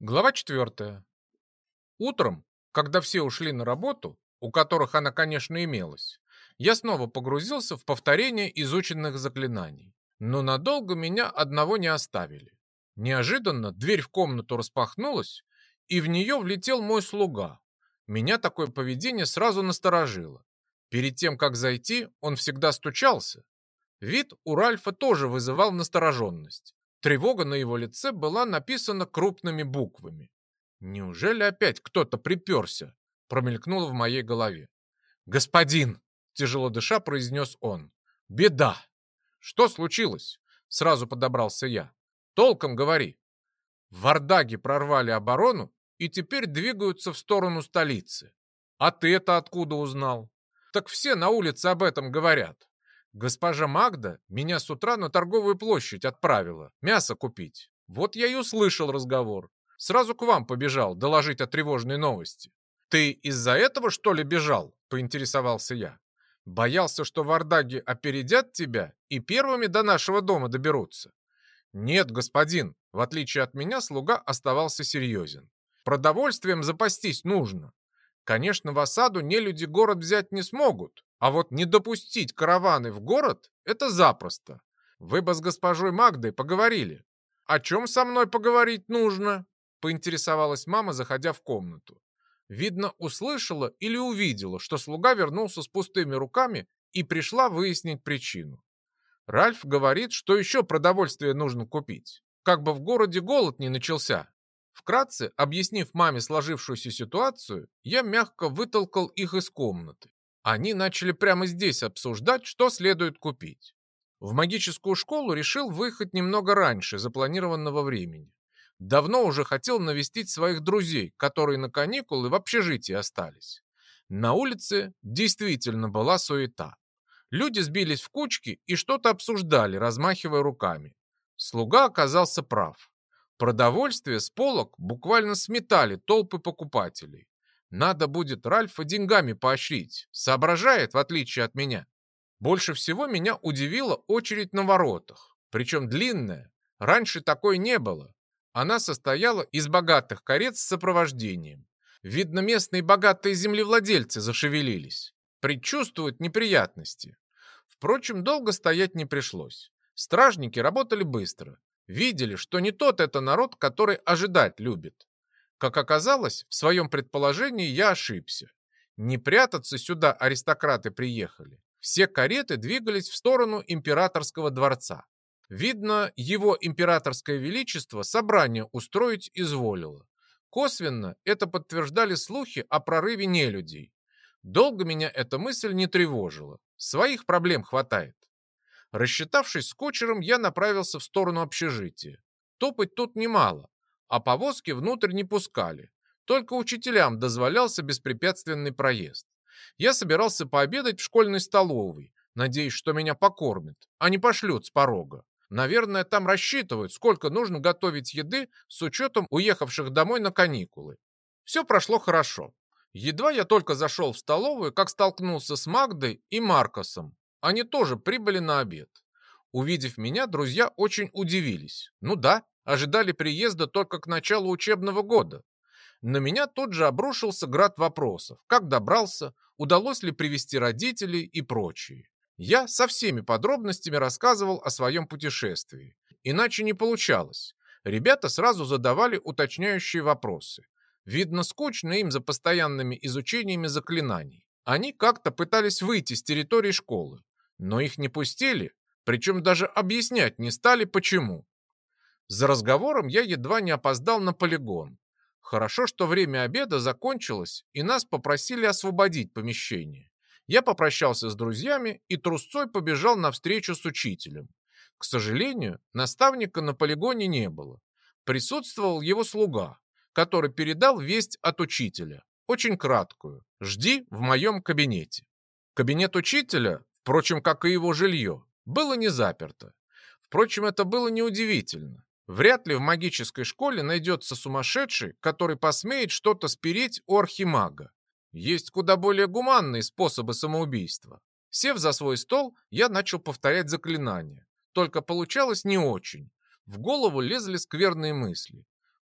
Глава 4. Утром, когда все ушли на работу, у которых она, конечно, имелась, я снова погрузился в повторение изученных заклинаний. Но надолго меня одного не оставили. Неожиданно дверь в комнату распахнулась, и в нее влетел мой слуга. Меня такое поведение сразу насторожило. Перед тем, как зайти, он всегда стучался. Вид у Ральфа тоже вызывал настороженность. Тревога на его лице была написана крупными буквами. «Неужели опять кто-то приперся?» промелькнуло в моей голове. «Господин!» — тяжело дыша произнес он. «Беда!» «Что случилось?» — сразу подобрался я. «Толком говори». Вардаги прорвали оборону и теперь двигаются в сторону столицы. «А ты это откуда узнал?» «Так все на улице об этом говорят. Госпожа Магда меня с утра на торговую площадь отправила мясо купить. Вот я и услышал разговор. Сразу к вам побежал доложить о тревожной новости. Ты из-за этого, что ли, бежал?» — поинтересовался я. «Боялся, что вардаги опередят тебя и первыми до нашего дома доберутся?» «Нет, господин», — в отличие от меня, слуга оставался серьезен. «Продовольствием запастись нужно. Конечно, в осаду нелюди город взять не смогут, а вот не допустить караваны в город — это запросто. Вы бы с госпожой Магдой поговорили». «О чем со мной поговорить нужно?» — поинтересовалась мама, заходя в комнату. Видно, услышала или увидела, что слуга вернулся с пустыми руками и пришла выяснить причину. Ральф говорит, что еще продовольствие нужно купить, как бы в городе голод не начался. Вкратце, объяснив маме сложившуюся ситуацию, я мягко вытолкал их из комнаты. Они начали прямо здесь обсуждать, что следует купить. В магическую школу решил выехать немного раньше запланированного времени. Давно уже хотел навестить своих друзей, которые на каникулы в общежитии остались. На улице действительно была суета. Люди сбились в кучки и что-то обсуждали, размахивая руками. Слуга оказался прав. Продовольствие с полок буквально сметали толпы покупателей. Надо будет Ральфа деньгами поощрить. Соображает, в отличие от меня. Больше всего меня удивила очередь на воротах. Причем длинная. Раньше такой не было. Она состояла из богатых карет с сопровождением. Видно, местные богатые землевладельцы зашевелились. Предчувствуют неприятности. Впрочем, долго стоять не пришлось. Стражники работали быстро. Видели, что не тот это народ, который ожидать любит. Как оказалось, в своем предположении я ошибся. Не прятаться сюда аристократы приехали. Все кареты двигались в сторону императорского дворца. Видно, его императорское величество собрание устроить изволило. Косвенно это подтверждали слухи о прорыве нелюдей. Долго меня эта мысль не тревожила. Своих проблем хватает. Рассчитавшись с кучером, я направился в сторону общежития. Топать тут немало, а повозки внутрь не пускали. Только учителям дозволялся беспрепятственный проезд. Я собирался пообедать в школьной столовой, надеясь, что меня покормят, а не пошлют с порога. Наверное, там рассчитывают, сколько нужно готовить еды с учетом уехавших домой на каникулы. Все прошло хорошо. Едва я только зашел в столовую, как столкнулся с Магдой и Маркосом. Они тоже прибыли на обед. Увидев меня, друзья очень удивились. Ну да, ожидали приезда только к началу учебного года. На меня тут же обрушился град вопросов. Как добрался, удалось ли привести родителей и прочее. Я со всеми подробностями рассказывал о своем путешествии. Иначе не получалось. Ребята сразу задавали уточняющие вопросы. Видно, скучно им за постоянными изучениями заклинаний. Они как-то пытались выйти с территории школы, но их не пустили, причем даже объяснять не стали, почему. За разговором я едва не опоздал на полигон. Хорошо, что время обеда закончилось, и нас попросили освободить помещение. Я попрощался с друзьями и трусцой побежал на встречу с учителем. К сожалению, наставника на полигоне не было. Присутствовал его слуга, который передал весть от учителя, очень краткую: «Жди в моем кабинете». Кабинет учителя, впрочем, как и его жилье, было не заперто. Впрочем, это было неудивительно. Вряд ли в магической школе найдется сумасшедший, который посмеет что-то спереть у архимага. Есть куда более гуманные способы самоубийства. Сев за свой стол, я начал повторять заклинания. Только получалось не очень. В голову лезли скверные мысли.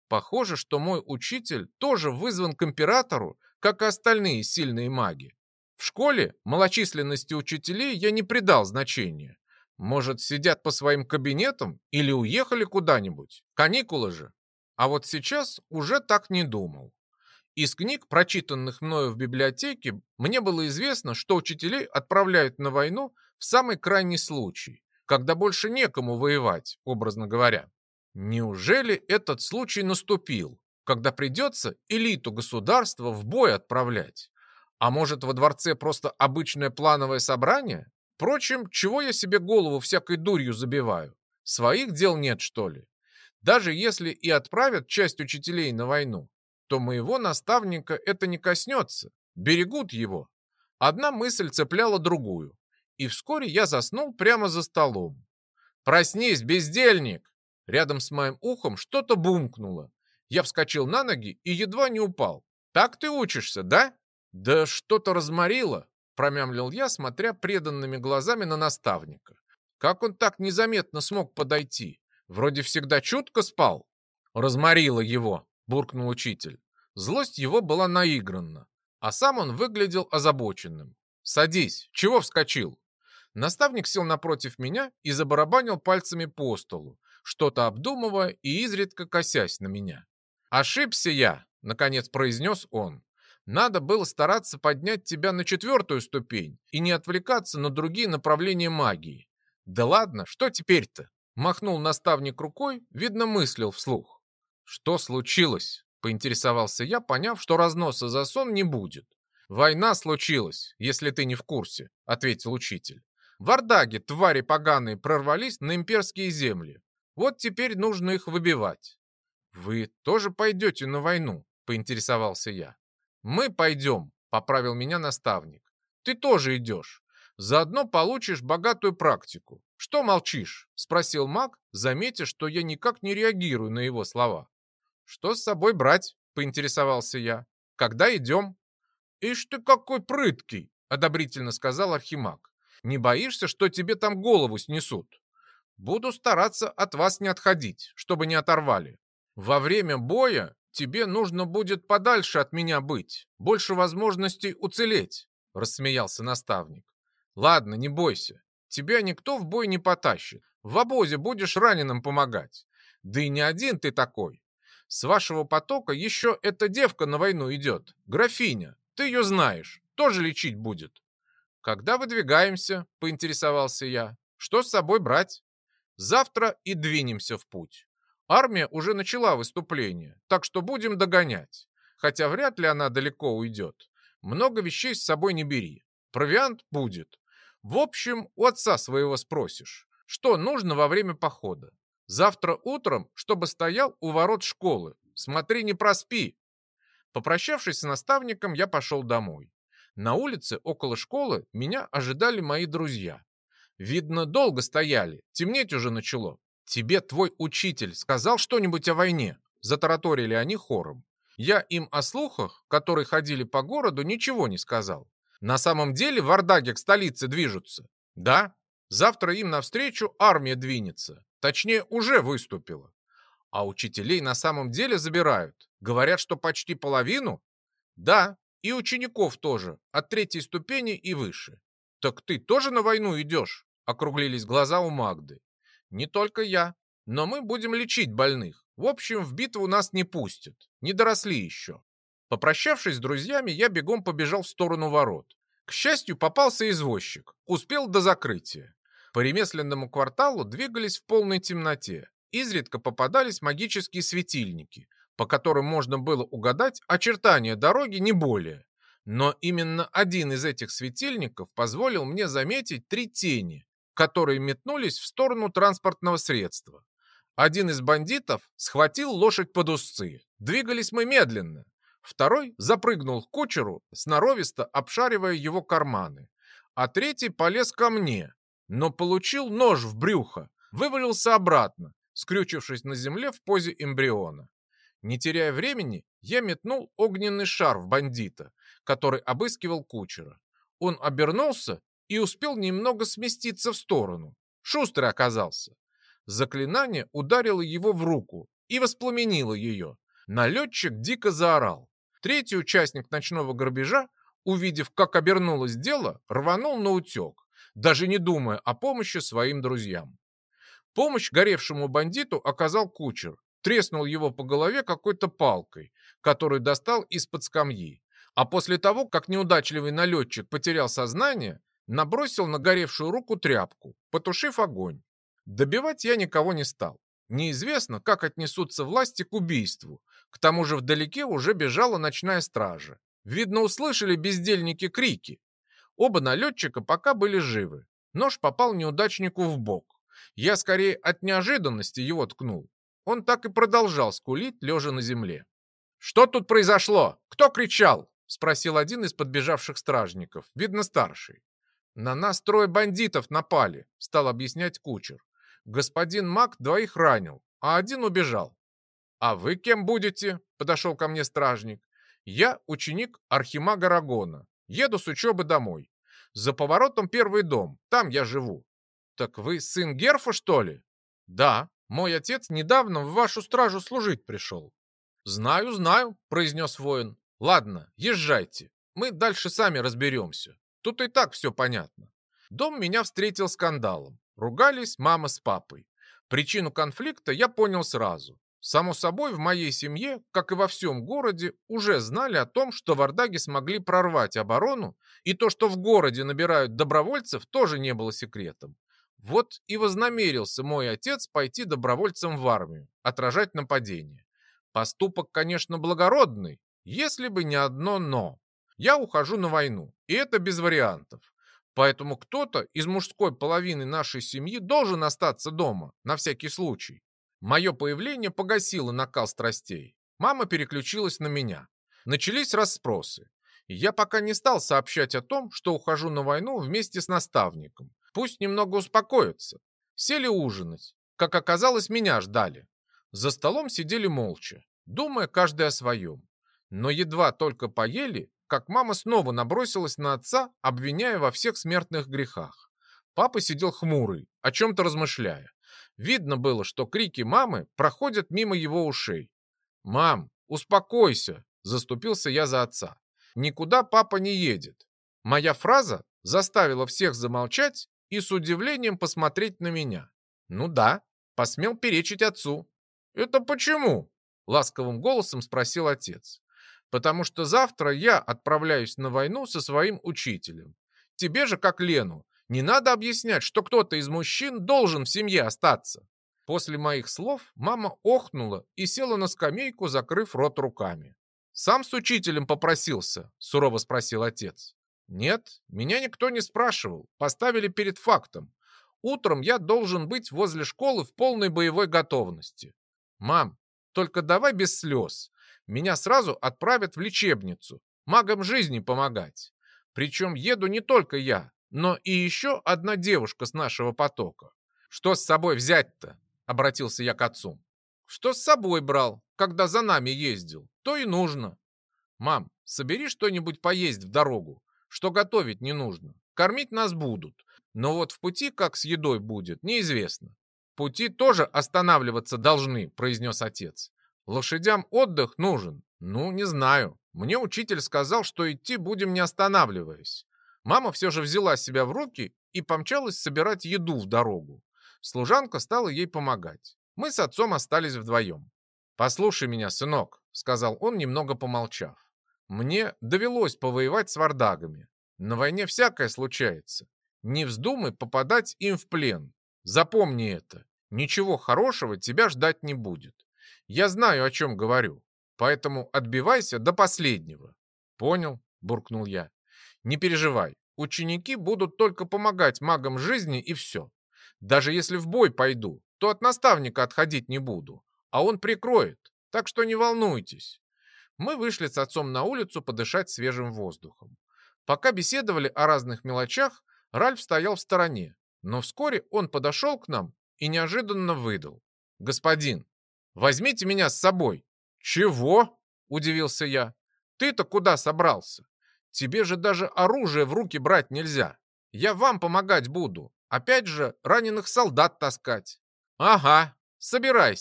Похоже, что мой учитель тоже вызван к императору, как и остальные сильные маги. В школе малочисленности учителей я не придал значения. Может, сидят по своим кабинетам или уехали куда-нибудь? Каникулы же. А вот сейчас уже так не думал. Из книг, прочитанных мною в библиотеке, мне было известно, что учителей отправляют на войну в самый крайний случай, когда больше некому воевать, образно говоря. Неужели этот случай наступил, когда придется элиту государства в бой отправлять? А может, во дворце просто обычное плановое собрание? Впрочем, чего я себе голову всякой дурью забиваю? Своих дел нет, что ли? Даже если и отправят часть учителей на войну, то моего наставника это не коснется, берегут его. Одна мысль цепляла другую, и вскоре я заснул прямо за столом. «Проснись, бездельник!» Рядом с моим ухом что-то бумкнуло. Я вскочил на ноги и едва не упал. «Так ты учишься, да?» «Да что-то разморило», промямлил я, смотря преданными глазами на наставника. «Как он так незаметно смог подойти? Вроде всегда чутко спал». «Разморило его», буркнул учитель. Злость его была наигранна, а сам он выглядел озабоченным. «Садись, чего вскочил?» Наставник сел напротив меня и забарабанил пальцами по столу, что-то обдумывая и изредка косясь на меня. «Ошибся я», — наконец произнес он. «Надо было стараться поднять тебя на 4-ю ступень и не отвлекаться на другие направления магии». «Да ладно, что теперь-то?» — махнул наставник рукой, видно, мыслил вслух. «Что случилось?» — поинтересовался я, поняв, что разноса за сон не будет. «Война случилась, если ты не в курсе», — ответил учитель. В Ардаге твари поганые прорвались на имперские земли. Вот теперь нужно их выбивать. «Вы тоже пойдете на войну?» – поинтересовался я. «Мы пойдем», – поправил меня наставник. «Ты тоже идешь. Заодно получишь богатую практику. Что молчишь?» – спросил маг, заметив, что я никак не реагирую на его слова. «Что с собой брать?» – поинтересовался я. «Когда идем?» «Ишь ты какой прыткий!» – одобрительно сказал архимаг. «Не боишься, что тебе там голову снесут?» «Буду стараться от вас не отходить, чтобы не оторвали. Во время боя тебе нужно будет подальше от меня быть, больше возможностей уцелеть», – рассмеялся наставник. «Ладно, не бойся, тебя никто в бой не потащит. В обозе будешь раненым помогать. Да и не один ты такой. С вашего потока еще эта девка на войну идет, графиня. Ты ее знаешь, тоже лечить будет». «Когда выдвигаемся?» – поинтересовался я. «Что с собой брать?» «Завтра и двинемся в путь. Армия уже начала выступление, так что будем догонять. Хотя вряд ли она далеко уйдет. Много вещей с собой не бери. Провиант будет. В общем, у отца своего спросишь, что нужно во время похода. Завтра утром, чтобы стоял у ворот школы. Смотри, не проспи». Попрощавшись с наставником, я пошел домой. На улице около школы меня ожидали мои друзья. Видно, долго стояли, темнеть уже начало. «Тебе твой учитель сказал что-нибудь о войне?» Затараторили они хором. Я им о слухах, которые ходили по городу, ничего не сказал. На самом деле в Ардаге к столице движутся. Да, завтра им навстречу армия двинется. Точнее, уже выступила. А учителей на самом деле забирают. Говорят, что почти половину. Да, и учеников тоже, от 3-й ступени и выше. «Так ты тоже на войну идешь?» — округлились глаза у Магды. «Не только я, но мы будем лечить больных. В общем, в битву нас не пустят, не доросли еще». Попрощавшись с друзьями, я бегом побежал в сторону ворот. К счастью, попался извозчик, успел до закрытия. По ремесленному кварталу двигались в полной темноте. Изредка попадались магические светильники, по которым можно было угадать очертания дороги не более. Но именно один из этих светильников позволил мне заметить 3 тени, которые метнулись в сторону транспортного средства. Один из бандитов схватил лошадь под узцы. Двигались мы медленно. Второй запрыгнул к кучеру, сноровисто обшаривая его карманы. А третий полез ко мне, но получил нож в брюхо, вывалился обратно, скрючившись на земле в позе эмбриона. Не теряя времени, я метнул огненный шар в бандита, который обыскивал кучера. Он обернулся и успел немного сместиться в сторону. Шустрый оказался. Заклинание ударило его в руку, и воспламенила ее. Налетчик дико заорал. Третий участник ночного грабежа, увидев, как обернулось дело, рванул наутек, даже не думая о помощи своим друзьям. Помощь горевшему бандиту оказал кучер, треснул его по голове какой-то палкой, которую достал из-под скамьи. А после того, как неудачливый налетчик потерял сознание, набросил на горевшую руку тряпку, потушив огонь. Добивать я никого не стал. Неизвестно, как отнесутся власти к убийству. К тому же вдалеке уже бежала ночная стража. Видно, услышали бездельники крики. Оба налетчика пока были живы. Нож попал неудачнику в бок. Я скорее от неожиданности его ткнул. Он так и продолжал скулить, лежа на земле. «Что тут произошло? Кто кричал?» — спросил один из подбежавших стражников, видно старший. «На нас трое бандитов напали», — стал объяснять кучер. «Господин Мак двоих ранил, а один убежал». «А вы кем будете?» — подошел ко мне стражник. «Я ученик архимага Рагона. Еду с учебы домой. За поворотом первый дом, там я живу». «Так вы сын Герфа, что ли?» «Да, мой отец недавно в вашу стражу служить пришел». «Знаю, знаю», — произнес воин. «Ладно, езжайте. Мы дальше сами разберемся. Тут и так все понятно». Дом меня встретил скандалом. Ругались мама с папой. Причину конфликта я понял сразу. Само собой, в моей семье, как и во всем городе, уже знали о том, что вардаги смогли прорвать оборону, и то, что в городе набирают добровольцев, тоже не было секретом. Вот и вознамерился мой отец пойти добровольцем в армию, отражать нападение. Поступок, конечно, благородный, если бы не одно «но». Я ухожу на войну, и это без вариантов. Поэтому кто-то из мужской половины нашей семьи должен остаться дома, на всякий случай. Мое появление погасило накал страстей. Мама переключилась на меня. Начались расспросы. Я пока не стал сообщать о том, что ухожу на войну вместе с наставником. Пусть немного успокоятся. Сели ужинать. Как оказалось, меня ждали. За столом сидели молча, думая каждый о своем. Но едва только поели, как мама снова набросилась на отца, обвиняя во всех смертных грехах. Папа сидел хмурый, о чем-то размышляя. Видно было, что крики мамы проходят мимо его ушей. «Мам, успокойся!» – заступился я за отца. «Никуда папа не едет». Моя фраза заставила всех замолчать и с удивлением посмотреть на меня. Ну да, посмел перечить отцу. «Это почему?» – ласковым голосом спросил отец. «Потому что завтра я отправляюсь на войну со своим учителем. Тебе же, как Лену, не надо объяснять, что кто-то из мужчин должен в семье остаться». После моих слов мама охнула и села на скамейку, закрыв рот руками. «Сам с учителем попросился?» – сурово спросил отец. «Нет, меня никто не спрашивал, поставили перед фактом. Утром я должен быть возле школы в полной боевой готовности». «Мам, только давай без слез. Меня сразу отправят в лечебницу, магам жизни помогать. Причем еду не только я, но и еще одна девушка с нашего потока». «Что с собой взять-то?» – обратился я к отцу. «Что с собой брал, когда за нами ездил, то и нужно». «Мам, собери что-нибудь поесть в дорогу, что готовить не нужно. Кормить нас будут, но вот в пути как с едой будет, неизвестно». «В пути тоже останавливаться должны», – произнес отец. «Лошадям отдых нужен». «Ну, не знаю. Мне учитель сказал, что идти будем не останавливаясь». Мама все же взяла себя в руки и помчалась собирать еду в дорогу. Служанка стала ей помогать. Мы с отцом остались вдвоем. «Послушай меня, сынок», — сказал он, немного помолчав. «Мне довелось повоевать с вардагами. На войне всякое случается. Не вздумай попадать им в плен. Запомни это. Ничего хорошего тебя ждать не будет. Я знаю, о чем говорю. Поэтому отбивайся до последнего». «Понял», — буркнул я. «Не переживай. Ученики будут только помогать магам жизни и все. Даже если в бой пойду, то от наставника отходить не буду, а он прикроет, так что не волнуйтесь». Мы вышли с отцом на улицу подышать свежим воздухом. Пока беседовали о разных мелочах, Ральф стоял в стороне, но вскоре он подошел к нам и неожиданно выдал: «Господин, возьмите меня с собой». «Чего?» – удивился я. «Ты-то куда собрался? Тебе же даже оружие в руки брать нельзя. Я вам помогать буду. Опять же, раненых солдат таскать». «Ага, собирайся.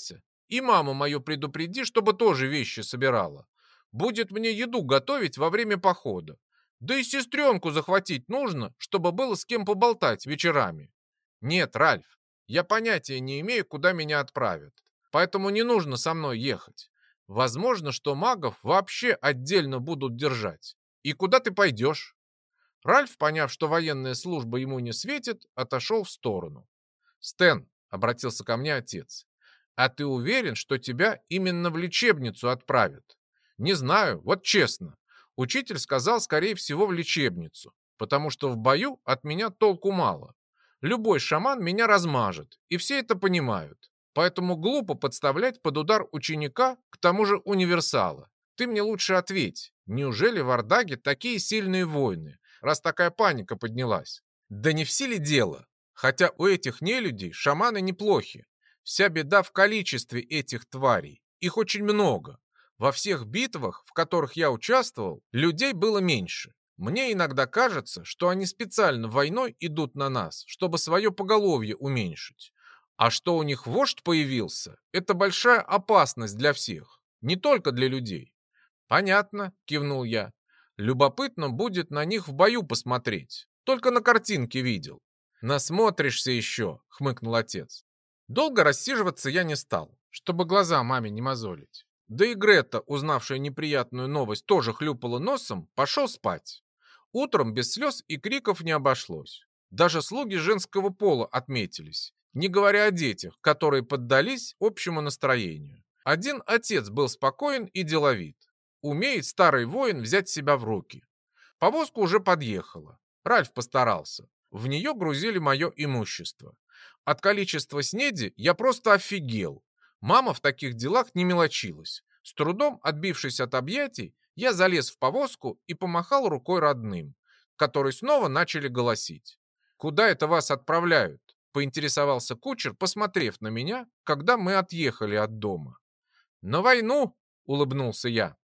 И маму мою предупреди, чтобы тоже вещи собирала. Будет мне еду готовить во время похода. Да и сестренку захватить нужно, чтобы было с кем поболтать вечерами. Нет, Ральф, я понятия не имею, куда меня отправят. Поэтому не нужно со мной ехать. Возможно, что магов вообще отдельно будут держать. И куда ты пойдешь? Ральф, поняв, что военная служба ему не светит, отошел в сторону. «Стэн», — обратился ко мне отец, «а ты уверен, что тебя именно в лечебницу отправят?» «Не знаю, вот честно. Учитель сказал, скорее всего, в лечебницу, потому что в бою от меня толку мало. Любой шаман меня размажет, и все это понимают. Поэтому глупо подставлять под удар ученика, к тому же универсала. Ты мне лучше ответь, неужели в Ардаге такие сильные воины, раз такая паника поднялась? Да не в силе дело. Хотя у этих нелюдей шаманы неплохи. Вся беда в количестве этих тварей. Их очень много. Во всех битвах, в которых я участвовал, людей было меньше. Мне иногда кажется, что они специально войной идут на нас, чтобы свое поголовье уменьшить. А что у них вождь появился, это большая опасность для всех, не только для людей. «Понятно», — кивнул я. «Любопытно будет на них в бою посмотреть. Только на картинке видел». «Насмотришься еще», — хмыкнул отец. Долго рассиживаться я не стал, чтобы глаза маме не мозолить. Да и Грета, узнавшая неприятную новость, тоже хлюпала носом, пошел спать. Утром без слез и криков не обошлось. Даже слуги женского пола отметились, не говоря о детях, которые поддались общему настроению. Один отец был спокоен и деловит. Умеет старый воин взять себя в руки. Повозка уже подъехала. Ральф постарался. В нее грузили мое имущество. От количества снеди я просто офигел. Мама в таких делах не мелочилась. С трудом отбившись от объятий, я залез в повозку и помахал рукой родным, которые снова начали голосить. «Куда это вас отправляют?» — поинтересовался кучер, посмотрев на меня, когда мы отъехали от дома. «На войну!» — улыбнулся я.